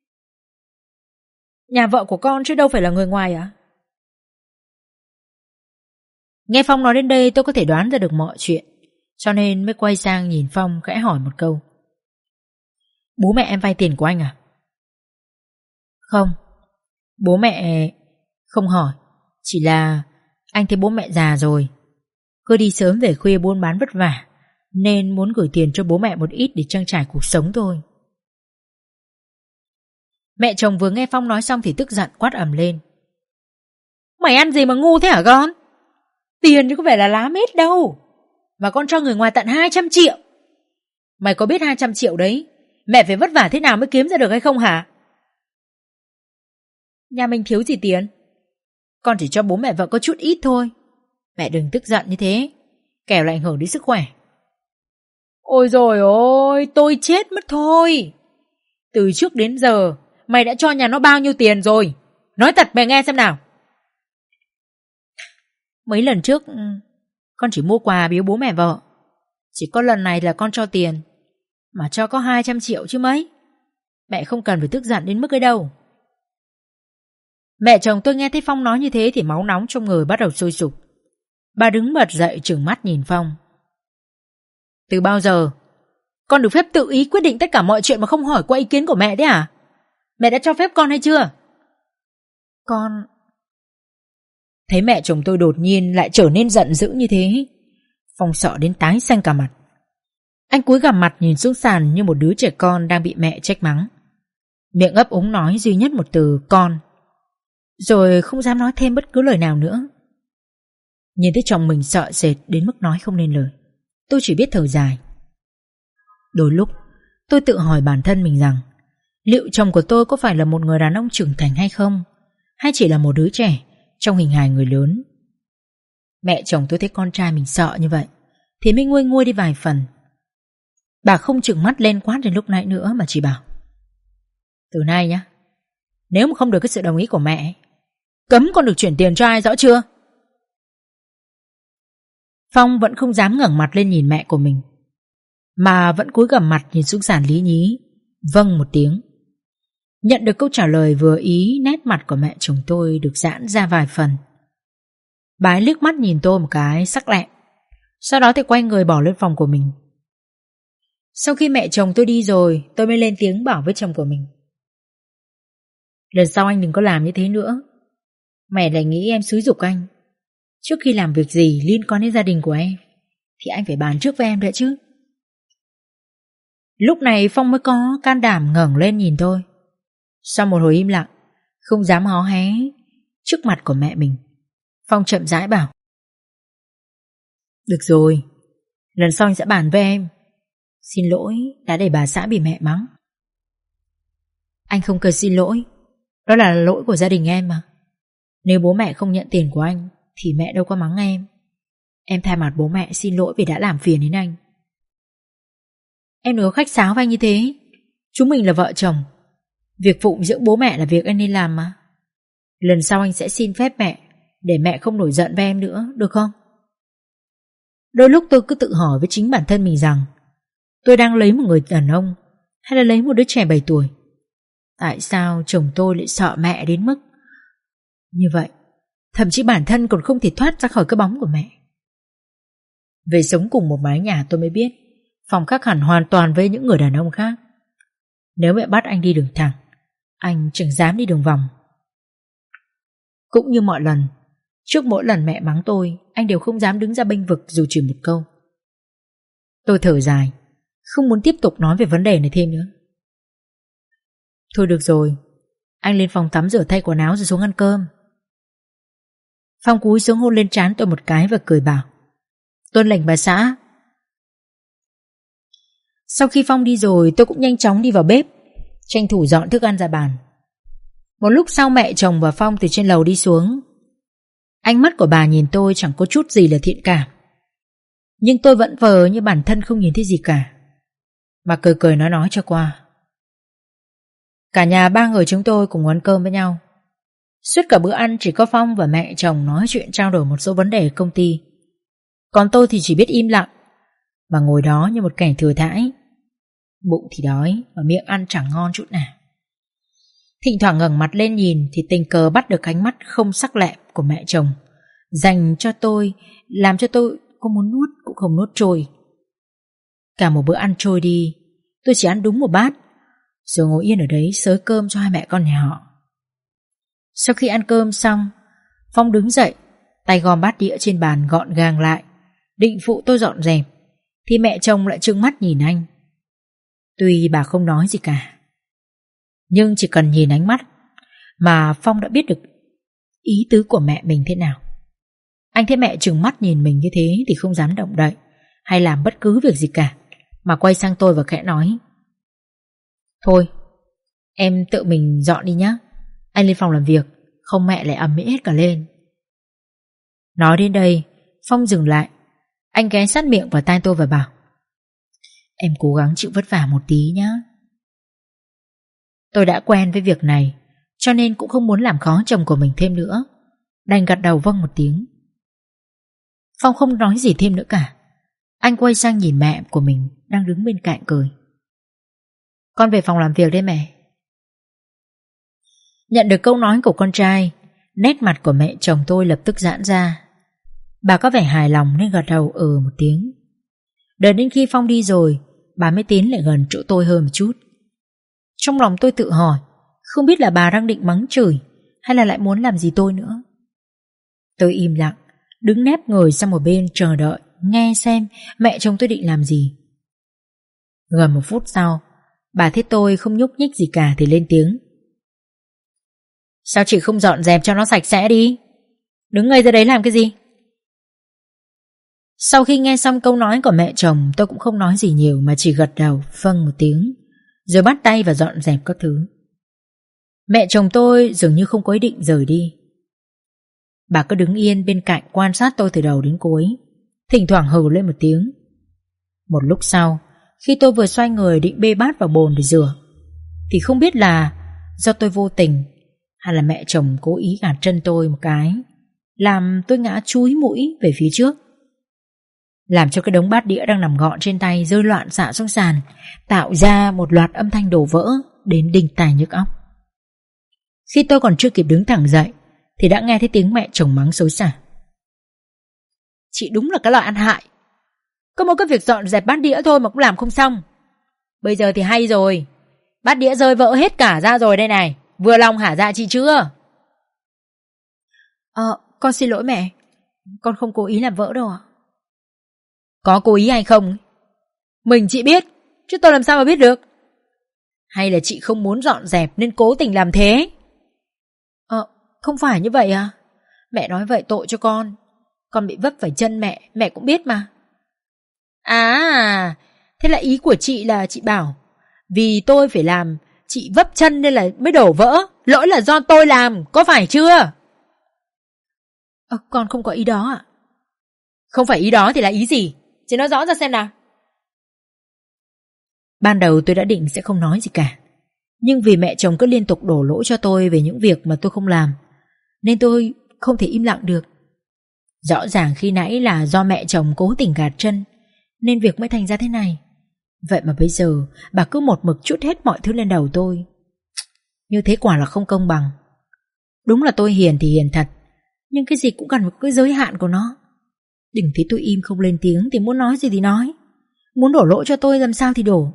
Nhà vợ của con chứ đâu phải là người ngoài à? Nghe Phong nói đến đây tôi có thể đoán ra được mọi chuyện, cho nên mới quay sang nhìn Phong khẽ hỏi một câu: Bố mẹ em vay tiền của anh à? Không, bố mẹ không hỏi, chỉ là anh thấy bố mẹ già rồi, cứ đi sớm về khuya buôn bán vất vả, nên muốn gửi tiền cho bố mẹ một ít để trang trải cuộc sống thôi. Mẹ chồng vừa nghe Phong nói xong thì tức giận quát ầm lên. Mày ăn gì mà ngu thế hả con? Tiền chứ có phải là lá mít đâu, mà con cho người ngoài tận 200 triệu. Mày có biết 200 triệu đấy mẹ phải vất vả thế nào mới kiếm ra được hay không hả? Nhà mình thiếu gì tiền, con chỉ cho bố mẹ vợ có chút ít thôi. Mẹ đừng tức giận như thế, kẻo lại ảnh hưởng đến sức khỏe. Ôi dồi ôi, tôi chết mất thôi. Từ trước đến giờ mày đã cho nhà nó bao nhiêu tiền rồi? Nói thật mẹ nghe xem nào. Mấy lần trước con chỉ mua quà biếu bố mẹ vợ. Chỉ có lần này là con cho tiền, mà cho có 200 triệu chứ mấy. Mẹ không cần phải tức giận đến mức ấy đâu. Mẹ chồng tôi nghe thấy Phong nói như thế thì máu nóng trong người bắt đầu sôi sục. Bà đứng bật dậy trừng mắt nhìn Phong. Từ bao giờ con được phép tự ý quyết định tất cả mọi chuyện mà không hỏi qua ý kiến của mẹ đấy à? Mẹ đã cho phép con hay chưa? Con... Thấy mẹ chồng tôi đột nhiên lại trở nên giận dữ như thế, Phong sợ đến tái xanh cả mặt. Anh cúi gằm mặt nhìn xuống sàn như một đứa trẻ con đang bị mẹ trách mắng. Miệng ấp úng nói duy nhất một từ con, rồi không dám nói thêm bất cứ lời nào nữa. Nhìn thấy chồng mình sợ sệt đến mức nói không nên lời, tôi chỉ biết thở dài. Đôi lúc tôi tự hỏi bản thân mình rằng liệu chồng của tôi có phải là một người đàn ông trưởng thành hay không, hay chỉ là một đứa trẻ trong hình hài người lớn. Mẹ chồng tôi thấy con trai mình sợ như vậy thì mới nguôi nguôi đi vài phần. Bà không trừng mắt lên quát đến lúc nãy nữa mà chỉ bảo: từ nay nhá, nếu mà không được cái sự đồng ý của mẹ, cấm con được chuyển tiền cho ai, rõ chưa? Phong vẫn không dám ngẩng mặt lên nhìn mẹ của mình, mà vẫn cúi gằm mặt nhìn xuống sàn lý nhí. Vâng một tiếng. Nhận được câu trả lời vừa ý, nét mặt của mẹ chồng tôi được giãn ra vài phần. Bà ấy liếc mắt nhìn tôi một cái sắc lẹm, sau đó thì quay người bỏ lên phòng của mình. Sau khi mẹ chồng tôi đi rồi, tôi mới lên tiếng bảo với chồng của mình: lần sau anh đừng có làm như thế nữa. Mẹ lại nghĩ em xúi giục anh. Trước khi làm việc gì liên quan đến gia đình của em thì anh phải bàn trước với em đã chứ. Lúc này Phong mới có can đảm ngẩng lên nhìn tôi. Sau một hồi im lặng, không dám hó hé trước mặt của mẹ mình, Phong chậm rãi bảo: được rồi, lần sau anh sẽ bàn với em. Xin lỗi đã để bà xã bị mẹ mắng. Anh không cần xin lỗi, đó là lỗi của gia đình em mà. Nếu bố mẹ không nhận tiền của anh thì mẹ đâu có mắng em. Em thay mặt bố mẹ xin lỗi vì đã làm phiền đến anh. Em đừng có khách sáo với anh như thế. Chúng mình là vợ chồng, việc phụng dưỡng bố mẹ là việc anh nên làm mà. Lần sau anh sẽ xin phép mẹ để mẹ không nổi giận với em nữa, được không? Đôi lúc tôi cứ tự hỏi với chính bản thân mình rằng tôi đang lấy một người đàn ông hay là lấy một đứa trẻ 7 tuổi. Tại sao chồng tôi lại sợ mẹ đến mức như vậy? Thậm chí bản thân còn không thể thoát ra khỏi cái bóng của mẹ. Về sống cùng một mái nhà tôi mới biết Phong khác hẳn hoàn toàn với những người đàn ông khác. Nếu mẹ bắt anh đi đường thẳng, anh chẳng dám đi đường vòng. Cũng như mọi lần, trước mỗi lần mẹ mắng tôi, anh đều không dám đứng ra bênh vực dù chỉ một câu. Tôi thở dài, không muốn tiếp tục nói về vấn đề này thêm nữa. Thôi được rồi, anh lên phòng tắm rửa thay quần áo rồi xuống ăn cơm. Phong cúi xuống hôn lên trán tôi một cái và cười bảo: tuân lệnh bà xã. Sau khi Phong đi rồi, tôi cũng nhanh chóng đi vào bếp, tranh thủ dọn thức ăn ra bàn. Một lúc sau mẹ chồng và Phong từ trên lầu đi xuống. Ánh mắt của bà nhìn tôi chẳng có chút gì là thiện cảm, nhưng tôi vẫn vờ như bản thân không nhìn thấy gì cả. Bà cười cười nói cho qua. Cả nhà 3 người chúng tôi cùng ăn cơm với nhau. Suốt cả bữa ăn chỉ có Phong và mẹ chồng nói chuyện trao đổi một số vấn đề công ty. Còn tôi thì chỉ biết im lặng và ngồi đó như một kẻ thừa thãi. Bụng thì đói và miệng ăn chẳng ngon chút nào. Thỉnh thoảng ngẩng mặt lên nhìn thì tình cờ bắt được ánh mắt không sắc lẹm của mẹ chồng dành cho tôi, làm cho tôi có muốn nuốt cũng không nuốt trôi. Cả một bữa ăn trôi đi, tôi chỉ ăn đúng một bát, rồi ngồi yên ở đấy xới cơm cho hai mẹ con nhà họ. Sau khi ăn cơm xong, Phong đứng dậy, tay gom bát đĩa trên bàn gọn gàng lại, định phụ tôi dọn dẹp, thì mẹ chồng lại trừng mắt nhìn anh. Tuy bà không nói gì cả, Nhưng chỉ cần nhìn ánh mắt mà Phong đã biết được ý tứ của mẹ mình thế nào. Anh thấy mẹ trừng mắt nhìn mình như thế thì không dám động đậy hay làm bất cứ việc gì cả, mà quay sang tôi và khẽ nói: Thôi, em tự mình dọn đi nhá. Anh lên phòng làm việc, không mẹ lại ầm ĩ hết cả lên. Nói đến đây, Phong dừng lại. Anh ghé sát miệng vào tai tôi và bảo: Em cố gắng chịu vất vả một tí nhá. Tôi đã quen với việc này, cho nên cũng không muốn làm khó chồng của mình thêm nữa, đành gật đầu vâng một tiếng. Phong không nói gì thêm nữa cả. Anh quay sang nhìn mẹ của mình đang đứng bên cạnh cười: Con về phòng làm việc đây mẹ. Nhận được câu nói của con trai, nét mặt của mẹ chồng tôi lập tức giãn ra. Bà có vẻ hài lòng nên gật đầu một tiếng. Đợi đến khi Phong đi rồi, bà mới tiến lại gần chỗ tôi hơn một chút. Trong lòng tôi tự hỏi, không biết là bà đang định mắng chửi hay là lại muốn làm gì tôi nữa. Tôi im lặng, đứng nép người sang một bên chờ đợi, nghe xem mẹ chồng tôi định làm gì. Gần 1 phút sau, bà thấy tôi không nhúc nhích gì cả thì lên tiếng: Sao chị không dọn dẹp cho nó sạch sẽ đi? Đứng ngây ra đấy làm cái gì? Sau khi nghe xong câu nói của mẹ chồng, tôi cũng không nói gì nhiều mà chỉ gật đầu vâng một tiếng, rồi bắt tay vào dọn dẹp các thứ. Mẹ chồng tôi dường như không có ý định rời đi. Bà cứ đứng yên bên cạnh quan sát tôi từ đầu đến cuối, thỉnh thoảng hừ lên một tiếng. Một lúc sau, khi tôi vừa xoay người định bê bát vào bồn để rửa, thì không biết là do tôi vô tình hay là mẹ chồng cố ý gạt chân tôi một cái, làm tôi ngã chúi mũi về phía trước, làm cho cái đống bát đĩa đang nằm gọn trên tay rơi loạn xạ xuống sàn, tạo ra một loạt âm thanh đổ vỡ đến đinh tai nhức óc. Khi tôi còn chưa kịp đứng thẳng dậy thì đã nghe thấy tiếng mẹ chồng mắng xối xả: Chị đúng là cái loại ăn hại, có một cái việc dọn dẹp bát đĩa thôi mà cũng làm không xong. Bây giờ thì hay rồi, bát đĩa rơi vỡ hết cả ra rồi đây này, vừa lòng hả dạ chị chưa? Con xin lỗi mẹ, con không cố ý làm vỡ đâu ạ. Có cố ý hay không mình chị biết, chứ tôi làm sao mà biết được. Hay là chị không muốn dọn dẹp nên cố tình làm thế? Không phải như vậy à? Mẹ nói vậy tội cho con bị vấp phải chân mẹ cũng biết mà. À, thế là ý của chị là chị bảo vì tôi phải làm chị vấp chân nên là mới đổ vỡ, lỗi là do tôi làm, có phải chưa? Con không có ý đó ạ. Không phải ý đó thì là ý gì? Chị nói rõ ra xem nào. Ban đầu tôi đã định sẽ không nói gì cả, nhưng vì mẹ chồng cứ liên tục đổ lỗi cho tôi về những việc mà tôi không làm, nên tôi không thể im lặng được. Rõ ràng khi nãy là do mẹ chồng cố tình gạt chân nên việc mới thành ra thế này. Vậy mà bây giờ bà cứ một mực trút hết mọi thứ lên đầu tôi. Như thế quả là không công bằng. Đúng là tôi hiền thì hiền thật, nhưng cái gì cũng cần một cái giới hạn của nó. Đừng thấy tôi im không lên tiếng thì muốn nói gì thì nói, muốn đổ lỗi cho tôi làm sao thì đổ.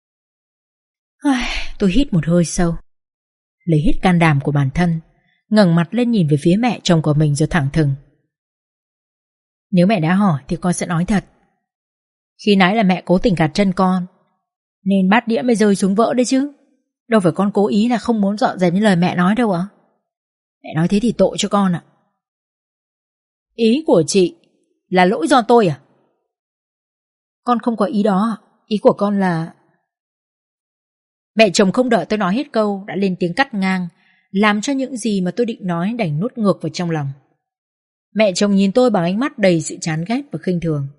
Tôi hít một hơi sâu, lấy hết can đảm của bản thân, ngẩng mặt lên nhìn về phía mẹ chồng của mình rồi thẳng thừng: Nếu mẹ đã hỏi thì con sẽ nói thật. Khi nãy là mẹ cố tình gạt chân con nên bát đĩa mới rơi xuống vỡ đấy chứ. Đâu phải con cố ý là không muốn dọn dẹp như lời mẹ nói đâu ạ. Mẹ nói thế thì tội cho con ạ. Ý của chị là lỗi do tôi à? Con không có ý đó. Ý của con là... Mẹ chồng không đợi tôi nói hết câu đã lên tiếng cắt ngang, làm cho những gì mà tôi định nói đành nuốt ngược vào trong lòng. Mẹ chồng nhìn tôi bằng ánh mắt đầy sự chán ghét và khinh thường.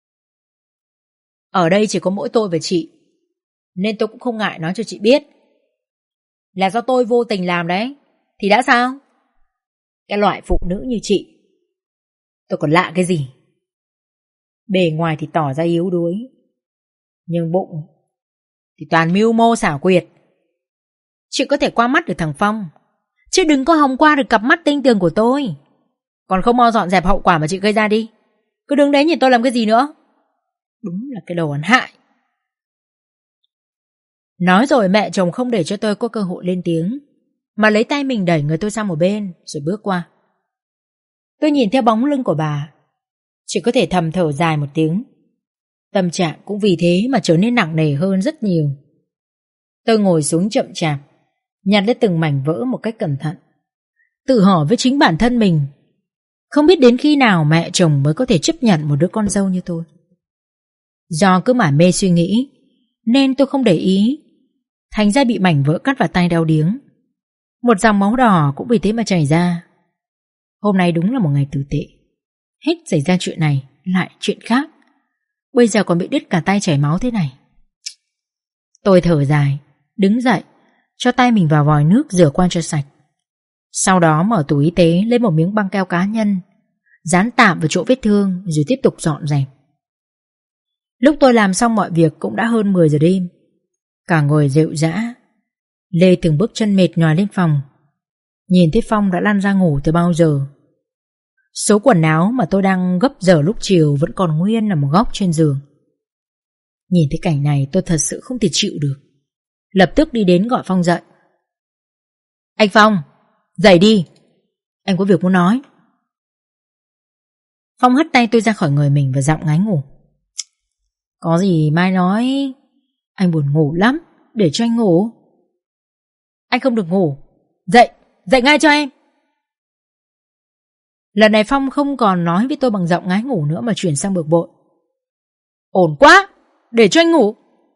Ở đây chỉ có mỗi tôi và chị, nên tôi cũng không ngại nói cho chị biết. Là do tôi vô tình làm đấy, thì đã sao? Cái loại phụ nữ như chị, tôi còn lạ cái gì? Bề ngoài thì tỏ ra yếu đuối, nhưng bụng thì toàn mưu mô xảo quyệt. Chị có thể qua mắt được thằng Phong, chứ đừng có hòng qua được cặp mắt tinh tường của tôi. Còn không mau dọn dẹp hậu quả mà chị gây ra đi. Cứ đứng đấy nhìn tôi làm cái gì nữa. Đúng là cái đồ ăn hại. Nói rồi mẹ chồng không để cho tôi có cơ hội lên tiếng, mà lấy tay mình đẩy người tôi sang một bên rồi bước qua. Tôi nhìn theo bóng lưng của bà, chỉ có thể thầm thở dài một tiếng. Tâm trạng cũng vì thế mà trở nên nặng nề hơn rất nhiều. Tôi ngồi xuống chậm chạp, nhặt lấy từng mảnh vỡ một cách cẩn thận, tự hỏi với chính bản thân mình, không biết đến khi nào mẹ chồng mới có thể chấp nhận một đứa con dâu như tôi. Do cứ mải mê suy nghĩ nên tôi không để ý, thành ra bị mảnh vỡ cắt vào tay đau điếng. Một dòng máu đỏ cũng vì thế mà chảy ra. Hôm nay đúng là một ngày tồi tệ. Hết xảy ra chuyện này lại chuyện khác, bây giờ còn bị đứt cả tay chảy máu thế này. Tôi thở dài, đứng dậy, cho tay mình vào vòi nước rửa qua cho sạch. Sau đó mở tủ y tế lấy một miếng băng keo cá nhân, dán tạm vào chỗ vết thương rồi tiếp tục dọn dẹp. Lúc tôi làm xong mọi việc cũng đã hơn 10 giờ đêm. Cả người rệu rã, Lê từng bước chân mệt nhòi lên phòng. Nhìn thấy Phong đã lăn ra ngủ từ bao giờ. Số quần áo mà tôi đang gấp giờ lúc chiều vẫn còn nguyên ở một góc trên giường. Nhìn thấy cảnh này tôi thật sự không thể chịu được, lập tức đi đến gọi Phong dậy. Anh Phong, dậy đi, anh có việc muốn nói. Phong hất tay tôi ra khỏi người mình và giọng ngái ngủ. Có gì mai nói, anh buồn ngủ lắm, để cho anh ngủ. Anh không được ngủ, dậy, dậy ngay cho em. Lần này Phong không còn nói với tôi bằng giọng ngái ngủ nữa mà chuyển sang bực bội. Ổn quá, để cho anh ngủ.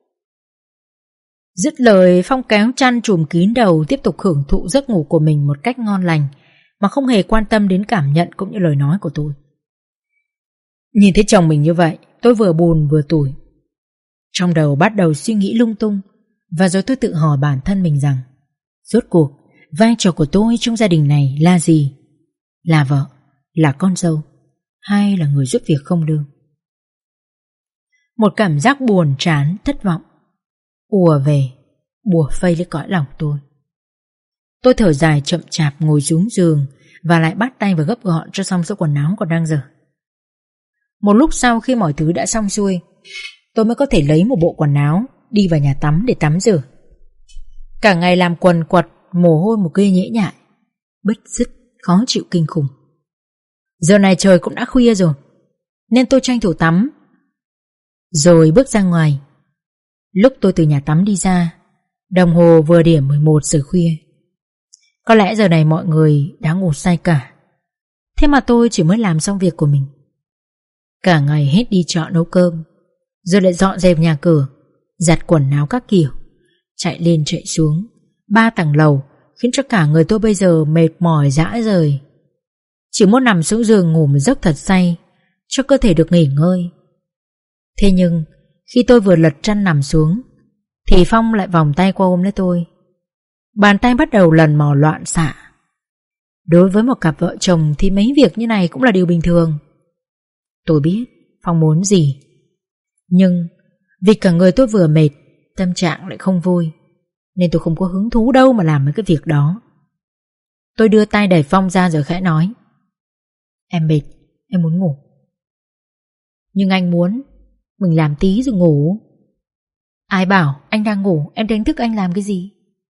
Dứt lời, Phong kéo chăn trùm kín đầu, tiếp tục hưởng thụ giấc ngủ của mình một cách ngon lành, mà không hề quan tâm đến cảm nhận cũng như lời nói của tôi. Nhìn thấy chồng mình như vậy, tôi vừa buồn vừa tủi. Trong đầu bắt đầu suy nghĩ lung tung, và rồi tôi tự hỏi bản thân mình rằng, rốt cuộc vai trò của tôi trong gia đình này là gì? Là vợ, là con dâu, hay là người giúp việc không lương? Một cảm giác buồn chán, thất vọng ùa về, bủa vây lấy cõi lòng tôi. Tôi thở dài chậm chạp ngồi xuống giường và lại bắt tay vào gấp gọn cho xong số quần áo còn đang dở. Một lúc sau, khi mọi thứ đã xong xuôi, tôi mới có thể lấy một bộ quần áo đi vào nhà tắm để tắm rửa. Cả ngày làm quần quật, mồ hôi một cây nhễ nhại, bứt rứt, khó chịu kinh khủng. Giờ này trời cũng đã khuya rồi, nên tôi tranh thủ tắm rồi bước ra ngoài. Lúc tôi từ nhà tắm đi ra, đồng hồ vừa điểm 11 giờ khuya. Có lẽ giờ này mọi người đã ngủ say cả, thế mà tôi chỉ mới làm xong việc của mình. Cả ngày hết đi chợ nấu cơm, rồi lại dọn dẹp nhà cửa, giặt quần áo các kiểu, chạy lên chạy xuống 3 tầng lầu, khiến cho cả người tôi bây giờ mệt mỏi rã rời. Chỉ muốn nằm xuống giường ngủ một giấc thật say, cho cơ thể được nghỉ ngơi. Thế nhưng khi tôi vừa lật chăn nằm xuống, thì Phong lại vòng tay qua ôm lấy tôi. Bàn tay bắt đầu lần mò loạn xạ. Đối với một cặp vợ chồng thì mấy việc như này cũng là điều bình thường. Tôi biết Phong muốn gì, nhưng vì cả người tôi vừa mệt, tâm trạng lại không vui, nên tôi không có hứng thú đâu mà làm mấy cái việc đó. Tôi đưa tay đẩy Phong ra rồi khẽ nói, em mệt, em muốn ngủ. Nhưng anh muốn mình làm tí rồi ngủ. Ai bảo anh đang ngủ, em đánh thức anh làm cái gì?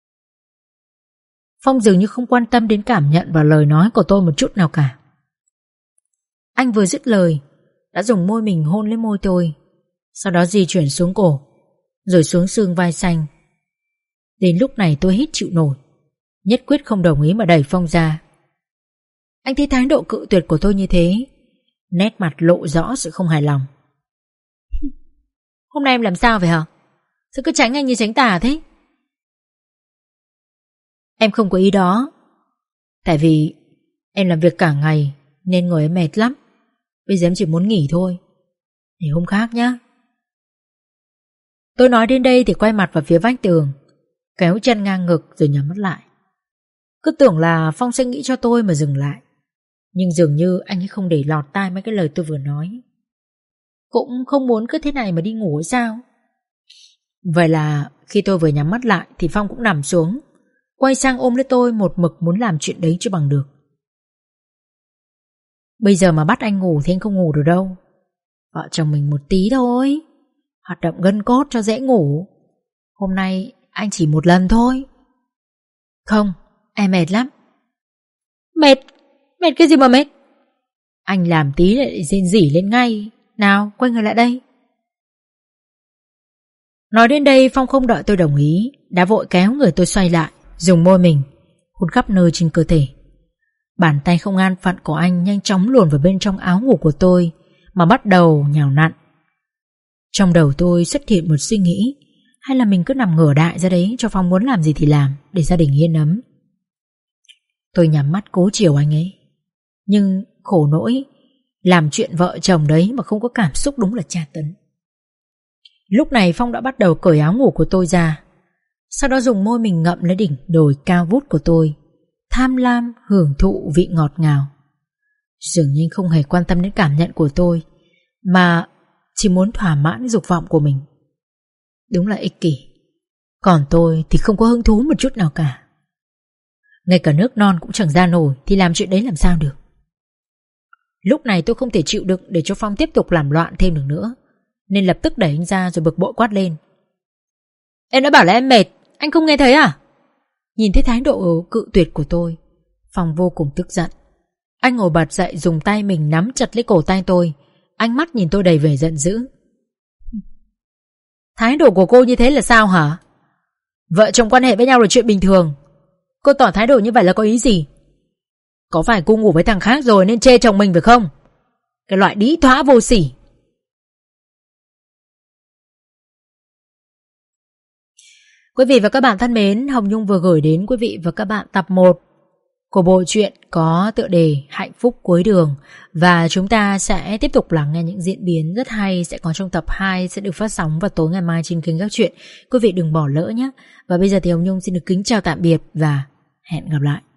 Phong dường như không quan tâm đến cảm nhận và lời nói của tôi một chút nào cả. Anh vừa dứt lời đã dùng môi mình hôn lên môi tôi, sau đó di chuyển xuống cổ, rồi xuống xương vai xanh. Đến lúc này tôi hết chịu nổi, nhất quyết không đồng ý mà đẩy Phong ra. Anh thấy thái độ cự tuyệt của tôi như thế, nét mặt lộ rõ sự không hài lòng. Hôm nay em làm sao vậy hả? Sao cứ tránh anh như tránh tà thế? Em không có ý đó. Tại vì em làm việc cả ngày nên người em mệt lắm. Bây giờ em chỉ muốn nghỉ thôi, để hôm khác nhá. Tôi nói đến đây thì quay mặt vào phía vách tường, kéo chân ngang ngực rồi nhắm mắt lại. Cứ tưởng là Phong sẽ nghĩ cho tôi mà dừng lại, nhưng dường như anh ấy không để lọt tai mấy cái lời tôi vừa nói. Cũng không muốn cứ thế này mà đi ngủ hay sao? Vậy là khi tôi vừa nhắm mắt lại thì Phong cũng nằm xuống, quay sang ôm lấy tôi, một mực muốn làm chuyện đấy cho bằng được. Bây giờ mà bắt anh ngủ thì anh không ngủ được đâu. Vợ chồng mình một tí thôi, hoạt động gân cốt cho dễ ngủ. Hôm nay anh chỉ một lần thôi. Không, em mệt lắm. Mệt? Mệt cái gì mà mệt? Anh làm tí lại rên rỉ lên ngay. Nào, quay người lại đây. Nói đến đây Phong không đợi tôi đồng ý, đã vội kéo người tôi xoay lại, dùng môi mình hôn khắp nơi trên cơ thể. Bàn tay không an phận của anh nhanh chóng luồn vào bên trong áo ngủ của tôi mà bắt đầu nhào nặn. Trong đầu tôi xuất hiện một suy nghĩ, hay là mình cứ nằm ngửa đại ra đấy cho Phong muốn làm gì thì làm, để gia đình yên ấm. Tôi nhắm mắt cố chiều anh ấy. Nhưng khổ nỗi, làm chuyện vợ chồng đấy mà không có cảm xúc đúng là tra tấn. Lúc này Phong đã bắt đầu cởi áo ngủ của tôi ra, sau đó dùng môi mình ngậm lấy đỉnh đồi cao vút của tôi, tham lam hưởng thụ vị ngọt ngào. Dường như không hề quan tâm đến cảm nhận của tôi, mà chỉ muốn thỏa mãn dục vọng của mình. Đúng là ích kỷ. Còn tôi thì không có hứng thú một chút nào cả. Ngay cả nước non cũng chẳng ra nổi thì làm chuyện đấy làm sao được. Lúc này tôi không thể chịu đựng để cho Phong tiếp tục làm loạn thêm được nữa, nên lập tức đẩy anh ra rồi bực bội quát lên: Em đã bảo là em mệt, anh không nghe thấy à? Nhìn thấy thái độ cự tuyệt của tôi, Phong vô cùng tức giận. Anh ngồi bật dậy, dùng tay mình nắm chặt lấy cổ tay tôi, ánh mắt nhìn tôi đầy vẻ giận dữ. Thái độ của cô như thế là sao hả? Vợ chồng quan hệ với nhau là chuyện bình thường, cô tỏ thái độ như vậy là có ý gì? Có phải cô ngủ với thằng khác rồi nên chê chồng mình phải không? Cái loại đĩ thóa vô sỉ. Quý vị và các bạn thân mến, Hồng Nhung vừa gửi đến quý vị và các bạn tập 1 của bộ truyện có tựa đề Hạnh phúc cuối đường. Và chúng ta sẽ tiếp tục lắng nghe những diễn biến rất hay sẽ có trong tập 2, sẽ được phát sóng vào tối ngày mai trên kênh Các Chuyện. Quý vị đừng bỏ lỡ nhé. Và bây giờ thì Hồng Nhung xin được kính chào tạm biệt và hẹn gặp lại.